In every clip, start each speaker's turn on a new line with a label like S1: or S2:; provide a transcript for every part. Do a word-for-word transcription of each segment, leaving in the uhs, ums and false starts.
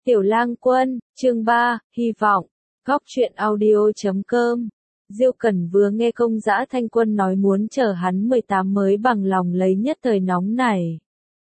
S1: Tiểu Lang Quân, chương ba, hy vọng, góc truyện audio chấm com. Diêu Cẩn vừa nghe Công Dã Thanh Quân nói muốn chờ hắn mười tám mới bằng lòng lấy, nhất thời nóng nảy.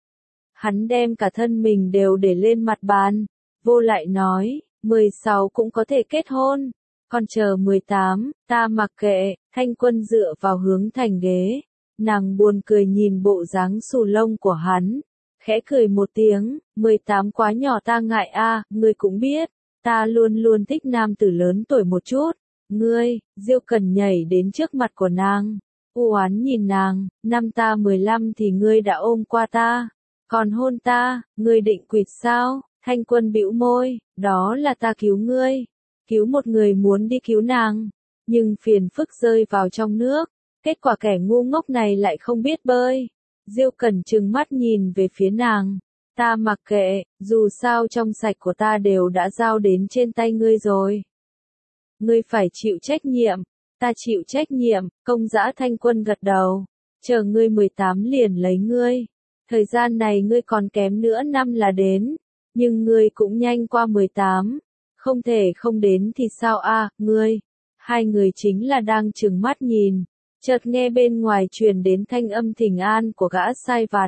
S1: Hắn đem cả thân mình đều để lên mặt bàn, vô lại nói, mười sáu cũng có thể kết hôn, còn chờ mười tám, ta mặc kệ. Thanh Quân dựa vào hướng thành ghế, nàng buồn cười nhìn bộ dáng xù lông của hắn, khẽ cười một tiếng, mười tám quá nhỏ ta ngại a, ngươi cũng biết, ta luôn luôn thích nam tử lớn tuổi một chút. Ngươi, Diêu Cẩn nhảy đến trước mặt của nàng, u oán nhìn nàng, năm ta mười lăm thì ngươi đã ôm qua ta, còn hôn ta, ngươi định quỵt sao? Thanh Quân bĩu môi, đó là ta cứu ngươi, cứu một người muốn đi cứu nàng, nhưng phiền phức rơi vào trong nước, kết quả kẻ ngu ngốc này lại không biết bơi. Diêu Cẩn trừng mắt nhìn về phía nàng, ta mặc kệ, dù sao trong sạch của ta đều đã giao đến trên tay ngươi rồi. Ngươi phải chịu trách nhiệm, ta chịu trách nhiệm. Công Dã Thanh Quân gật đầu, chờ ngươi mười tám liền lấy ngươi, thời gian này ngươi còn kém nữa năm là đến, nhưng ngươi cũng nhanh qua mười tám, không thể không đến thì sao a, à, ngươi. Hai người chính là đang trừng mắt nhìn, chợt nghe bên ngoài truyền đến thanh âm thỉnh an của gã sai vặt.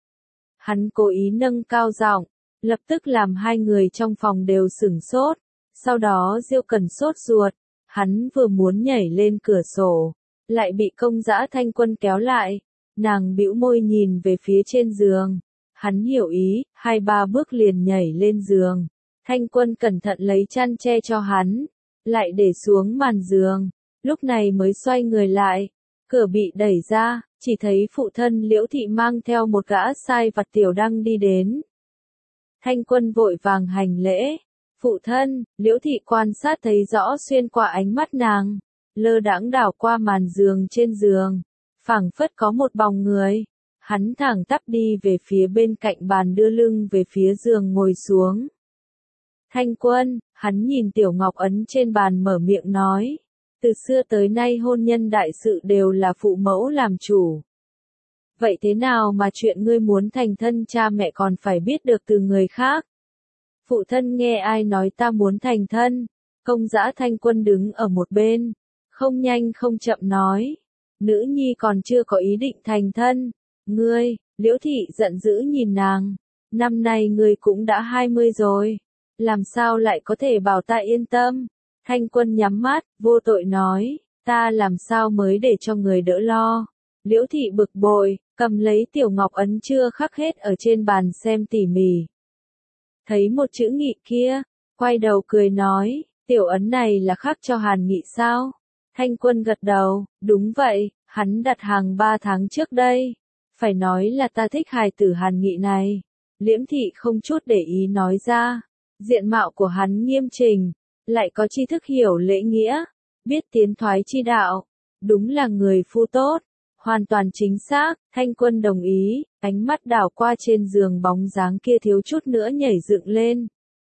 S1: Hắn cố ý nâng cao giọng, lập tức làm hai người trong phòng đều sửng sốt, sau đó Diêu Cẩn sốt ruột, hắn vừa muốn nhảy lên cửa sổ, lại bị Công Dã Thanh Quân kéo lại, nàng bĩu môi nhìn về phía trên giường, hắn hiểu ý, hai ba bước liền nhảy lên giường, Thanh Quân cẩn thận lấy chăn che cho hắn, lại để xuống màn giường, lúc này mới xoay người lại. Cửa bị đẩy ra, chỉ thấy phụ thân Liễu Thị mang theo một gã sai vặt tiểu đăng đi đến. Thanh Quân vội vàng hành lễ, phụ thân. Liễu Thị quan sát thấy rõ xuyên qua ánh mắt nàng, lơ đãng đảo qua màn giường trên giường, phảng phất có một bóng người. Hắn thẳng tắp đi về phía bên cạnh bàn, đưa lưng về phía giường ngồi xuống. Thanh Quân, hắn nhìn tiểu ngọc ấn trên bàn mở miệng nói. Từ xưa tới nay hôn nhân đại sự đều là phụ mẫu làm chủ. Vậy thế nào mà chuyện ngươi muốn thành thân cha mẹ còn phải biết được từ người khác? Phụ thân nghe ai nói ta muốn thành thân? Công Dã Thanh Quân đứng ở một bên, không nhanh không chậm nói. Nữ nhi còn chưa có ý định thành thân. Ngươi, Liễu Thị giận dữ nhìn nàng. Năm nay ngươi cũng đã hai mươi rồi. Làm sao lại có thể bảo ta yên tâm? Thanh Quân nhắm mắt, vô tội nói, ta làm sao mới để cho người đỡ lo. Liễu Thị bực bội, cầm lấy tiểu ngọc ấn chưa khắc hết ở trên bàn xem tỉ mỉ. Thấy một chữ Nghị kia, quay đầu cười nói, tiểu ấn này là khắc cho Hàn Nghị sao? Thanh Quân gật đầu, đúng vậy, hắn đặt hàng ba tháng trước đây. Phải nói là ta thích hài tử Hàn Nghị này. Liễu Thị không chút để ý nói ra, diện mạo của hắn nghiêm chỉnh, lại có tri thức hiểu lễ nghĩa, biết tiến thoái chi đạo, đúng là người phu tốt, hoàn toàn chính xác. Thanh Quân đồng ý, ánh mắt đảo qua trên giường bóng dáng kia thiếu chút nữa nhảy dựng lên.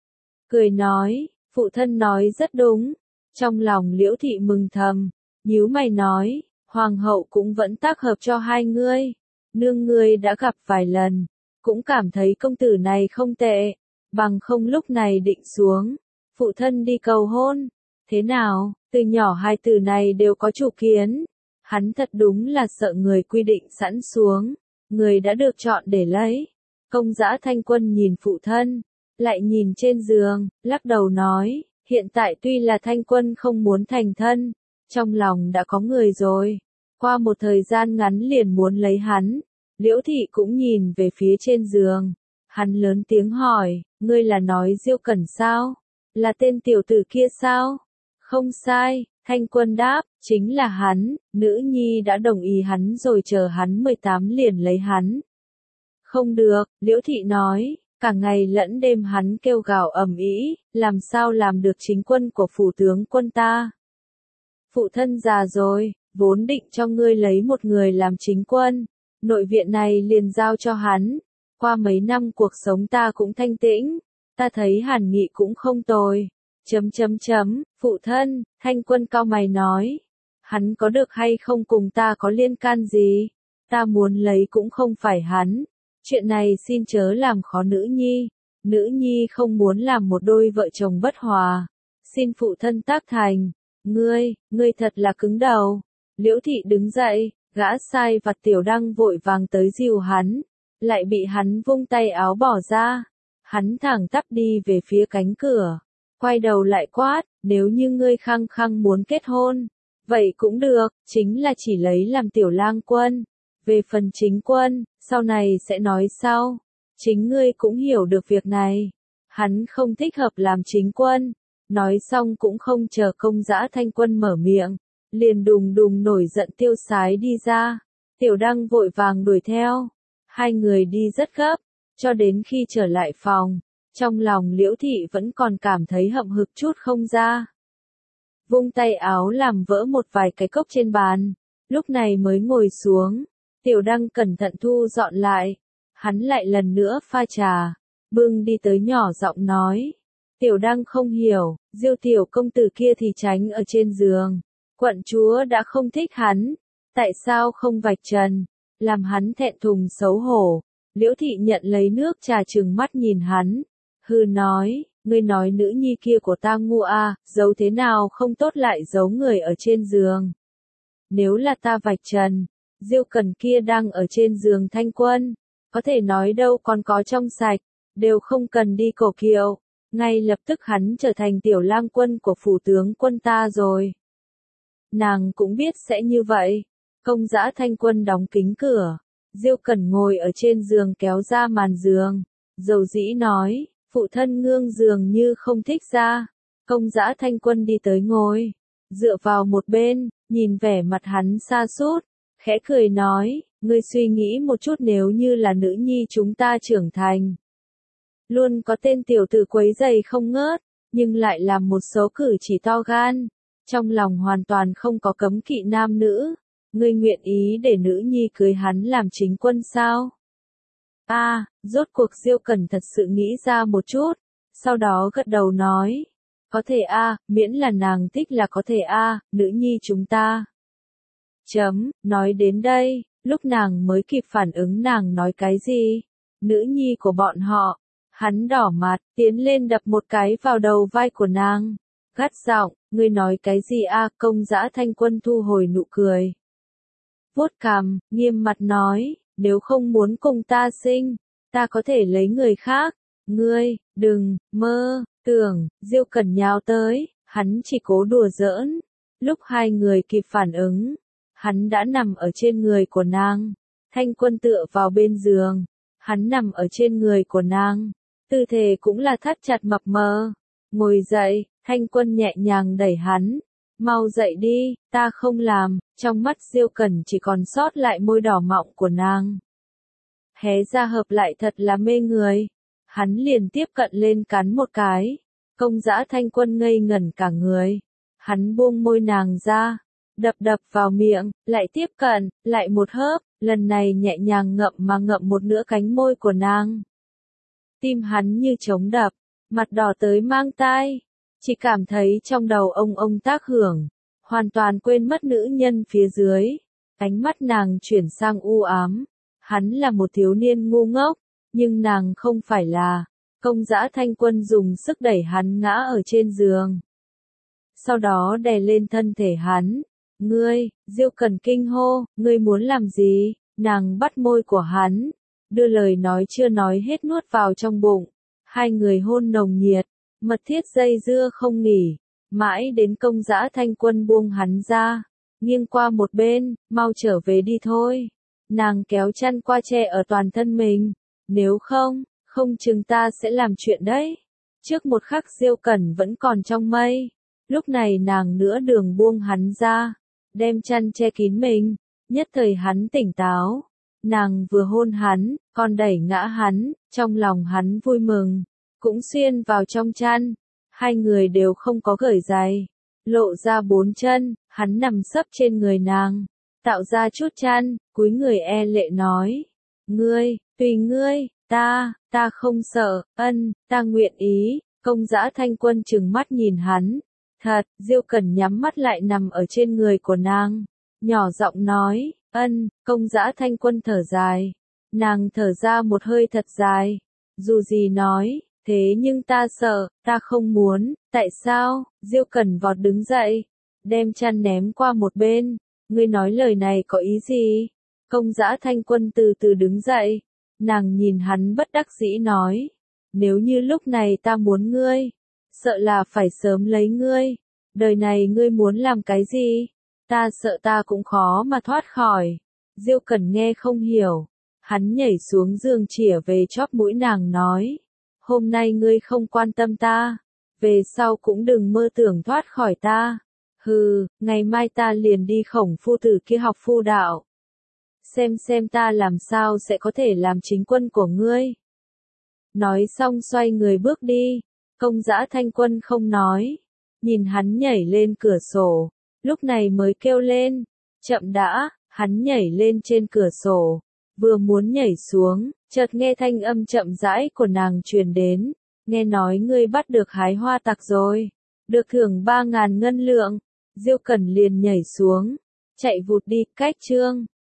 S1: Cười nói, phụ thân nói rất đúng, trong lòng Liễu Thị mừng thầm, nhíu mày nói, hoàng hậu cũng vẫn tác hợp cho hai ngươi, nương ngươi đã gặp vài lần, cũng cảm thấy công tử này không tệ, bằng không lúc này định xuống. Phụ thân đi cầu hôn, thế nào, từ nhỏ hai từ này đều có chủ kiến, hắn thật đúng là sợ người quy định sẵn xuống, người đã được chọn để lấy. Công Dã Thanh Quân nhìn phụ thân, lại nhìn trên giường, lắc đầu nói, hiện tại tuy là Thanh Quân không muốn thành thân, trong lòng đã có người rồi, qua một thời gian ngắn liền muốn lấy hắn. Liễu Thị cũng nhìn về phía trên giường, hắn lớn tiếng hỏi, ngươi là nói Diêu Cẩn sao? Là tên tiểu tử kia sao? Không sai, Thanh Quân đáp, chính là hắn, nữ nhi đã đồng ý hắn rồi, chờ hắn mười tám liền lấy hắn. Không được, Liễu Thị nói, cả ngày lẫn đêm hắn kêu gào ầm ĩ, làm sao làm được chính quân của phủ tướng quân ta. Phụ thân già rồi, vốn định cho ngươi lấy một người làm chính quân, nội viện này liền giao cho hắn, qua mấy năm cuộc sống ta cũng thanh tĩnh. Ta thấy Hàn Nghị cũng không tồi. Chấm chấm chấm, phụ thân. Thanh Quân cau mày nói. Hắn có được hay không cùng ta có liên can gì? Ta muốn lấy cũng không phải hắn. Chuyện này xin chớ làm khó nữ nhi. nữ nhi không muốn làm một đôi vợ chồng bất hòa, xin phụ thân tác thành. Ngươi, ngươi thật là cứng đầu. Liễu thị đứng dậy, gã sai vặt Tiểu Đăng vội vàng tới dìu hắn, lại bị hắn vung tay áo bỏ ra. Hắn thẳng tắp đi về phía cánh cửa, quay đầu lại quát, nếu như ngươi khăng khăng muốn kết hôn, vậy cũng được, chính là chỉ lấy làm tiểu lang quân. Về phần chính quân, sau này sẽ nói sau. Chính ngươi cũng hiểu được việc này. Hắn không thích hợp làm chính quân. Nói xong cũng không chờ Công Dã Thanh Quân mở miệng, liền đùng đùng nổi giận tiêu sái đi ra. Tiểu Đăng vội vàng đuổi theo. Hai người đi rất gấp, cho đến khi trở lại phòng, trong lòng Liễu thị vẫn còn cảm thấy hậm hực chút không ra. Vung tay áo làm vỡ một vài cái cốc trên bàn, lúc này mới ngồi xuống. Tiểu Đăng cẩn thận thu dọn lại, hắn lại lần nữa pha trà, bưng đi tới nhỏ giọng nói. Tiểu Đăng không hiểu, Diêu tiểu công tử kia thì tránh ở trên giường, quận chúa đã không thích hắn, tại sao không vạch trần, làm hắn thẹn thùng xấu hổ. Liễu thị nhận lấy nước trà trừng mắt nhìn hắn, hừ nói, ngươi nói nữ nhi kia của ta ngu à, giấu thế nào không tốt lại giấu người ở trên giường. Nếu là ta vạch trần, Diêu Cần kia đang ở trên giường Thanh Quân, có thể nói đâu còn có trong sạch, đều không cần đi cổ kiệu, ngay lập tức hắn trở thành tiểu lang quân của phủ tướng quân ta rồi. Nàng cũng biết sẽ như vậy. Công Dã Thanh Quân đóng kín cửa, Diêu Cẩn ngồi ở trên giường kéo ra màn giường, dầu dĩ nói, phụ thân ngương dường như không thích ra. Công Dã Thanh Quân đi tới ngồi, dựa vào một bên, nhìn vẻ mặt hắn sa sút, khẽ cười nói, ngươi suy nghĩ một chút, nếu như là nữ nhi chúng ta trưởng thành, luôn có tên tiểu tử quấy giày không ngớt, nhưng lại làm một số cử chỉ to gan, trong lòng hoàn toàn không có cấm kỵ nam nữ. Ngươi nguyện ý để nữ nhi cưới hắn làm chính quân sao? A, à, rốt cuộc Diêu Cẩn thật sự nghĩ ra một chút, sau đó gật đầu nói, có thể a, à, miễn là nàng thích là có thể a, à, nữ nhi chúng ta. Chấm, nói đến đây, lúc nàng mới kịp phản ứng nàng nói cái gì, nữ nhi của bọn họ. Hắn đỏ mặt, tiến lên đập một cái vào đầu vai của nàng, gắt giọng, ngươi nói cái gì a? À? Công Dã Thanh Quân thu hồi nụ cười, vuốt cằm, nghiêm mặt nói, nếu không muốn cùng ta sinh, ta có thể lấy người khác. Ngươi, đừng, mơ, tưởng. Diêu Cẩn nhào tới, hắn chỉ cố đùa giỡn. Lúc hai người kịp phản ứng, hắn đã nằm ở trên người của nàng. Thanh Quân tựa vào bên giường, hắn nằm ở trên người của nàng, tư thế cũng là thắt chặt mập mờ. Ngồi dậy, Thanh Quân nhẹ nhàng đẩy hắn, mau dậy đi, ta không làm. Trong mắt Diêu Cẩn chỉ còn sót lại môi đỏ mọng của nàng, hé ra hợp lại thật là mê người. Hắn liền tiếp cận lên cắn một cái. Công Dã Thanh Quân ngây ngẩn cả người. Hắn buông môi nàng ra, đập đập vào miệng, lại tiếp cận, lại một hớp, lần này nhẹ nhàng ngậm mà ngậm một nửa cánh môi của nàng. Tim hắn như trống đập, mặt đỏ tới mang tai, chỉ cảm thấy trong đầu ông ông tác hưởng, hoàn toàn quên mất nữ nhân phía dưới. Ánh mắt nàng chuyển sang u ám. Hắn là một thiếu niên ngu ngốc, nhưng nàng không phải là. Công Dã Thanh Quân dùng sức đẩy hắn ngã ở trên giường, sau đó đè lên thân thể hắn. Ngươi, Diêu Cẩn kinh hô, ngươi muốn làm gì? Nàng bắt môi của hắn, đưa lời nói chưa nói hết nuốt vào trong bụng. Hai người hôn nồng nhiệt, mật thiết dây dưa không nghỉ, mãi đến Công Dã Thanh Quân buông hắn ra, nghiêng qua một bên, mau trở về đi thôi. Nàng kéo chăn qua che ở toàn thân mình, nếu không, không chừng ta sẽ làm chuyện đấy. Trước một khắc Diêu Cẩn vẫn còn trong mây, lúc này nàng nửa đường buông hắn ra, đem chăn che kín mình, nhất thời hắn tỉnh táo. Nàng vừa hôn hắn, còn đẩy ngã hắn, trong lòng hắn vui mừng, cũng xuyên vào trong chăn. Hai người đều không có cởi giày, lộ ra bốn chân, hắn nằm sấp trên người nàng, tạo ra chút chăn, cúi người e lệ nói, ngươi, tùy ngươi, ta, ta không sợ, ân, ta nguyện ý. Công Dã Thanh Quân trừng mắt nhìn hắn, thật. Diêu Cẩn nhắm mắt lại nằm ở trên người của nàng, nhỏ giọng nói, ân. Công Dã Thanh Quân thở dài, nàng thở ra một hơi thật dài, dù gì nói, Thế nhưng ta sợ, ta không muốn, tại sao? Diêu Cẩn vọt đứng dậy, đem chăn ném qua một bên, ngươi nói lời này có ý gì? Công Dã Thanh Quân từ từ đứng dậy, nàng nhìn hắn bất đắc dĩ nói, nếu như lúc này ta muốn ngươi, sợ là phải sớm lấy ngươi, đời này ngươi muốn làm cái gì? Ta sợ ta cũng khó mà thoát khỏi. Diêu Cẩn nghe không hiểu, hắn nhảy xuống giường chĩa về chóp mũi nàng nói, hôm nay ngươi không quan tâm ta, về sau cũng đừng mơ tưởng thoát khỏi ta. Hừ, ngày mai ta liền đi Khổng phu tử kia học phu đạo. Xem xem ta làm sao sẽ có thể làm chính quân của ngươi. Nói xong xoay người bước đi, Công Dã Thanh Quân không nói, nhìn hắn nhảy lên cửa sổ, lúc này mới kêu lên, chậm đã, hắn nhảy lên trên cửa sổ, vừa muốn nhảy xuống, chợt nghe thanh âm chậm rãi của nàng truyền đến, nghe nói ngươi bắt được hái hoa tặc rồi, được thưởng ba ngàn ngân lượng. Diêu Cẩn liền nhảy xuống, chạy vụt đi, cách chương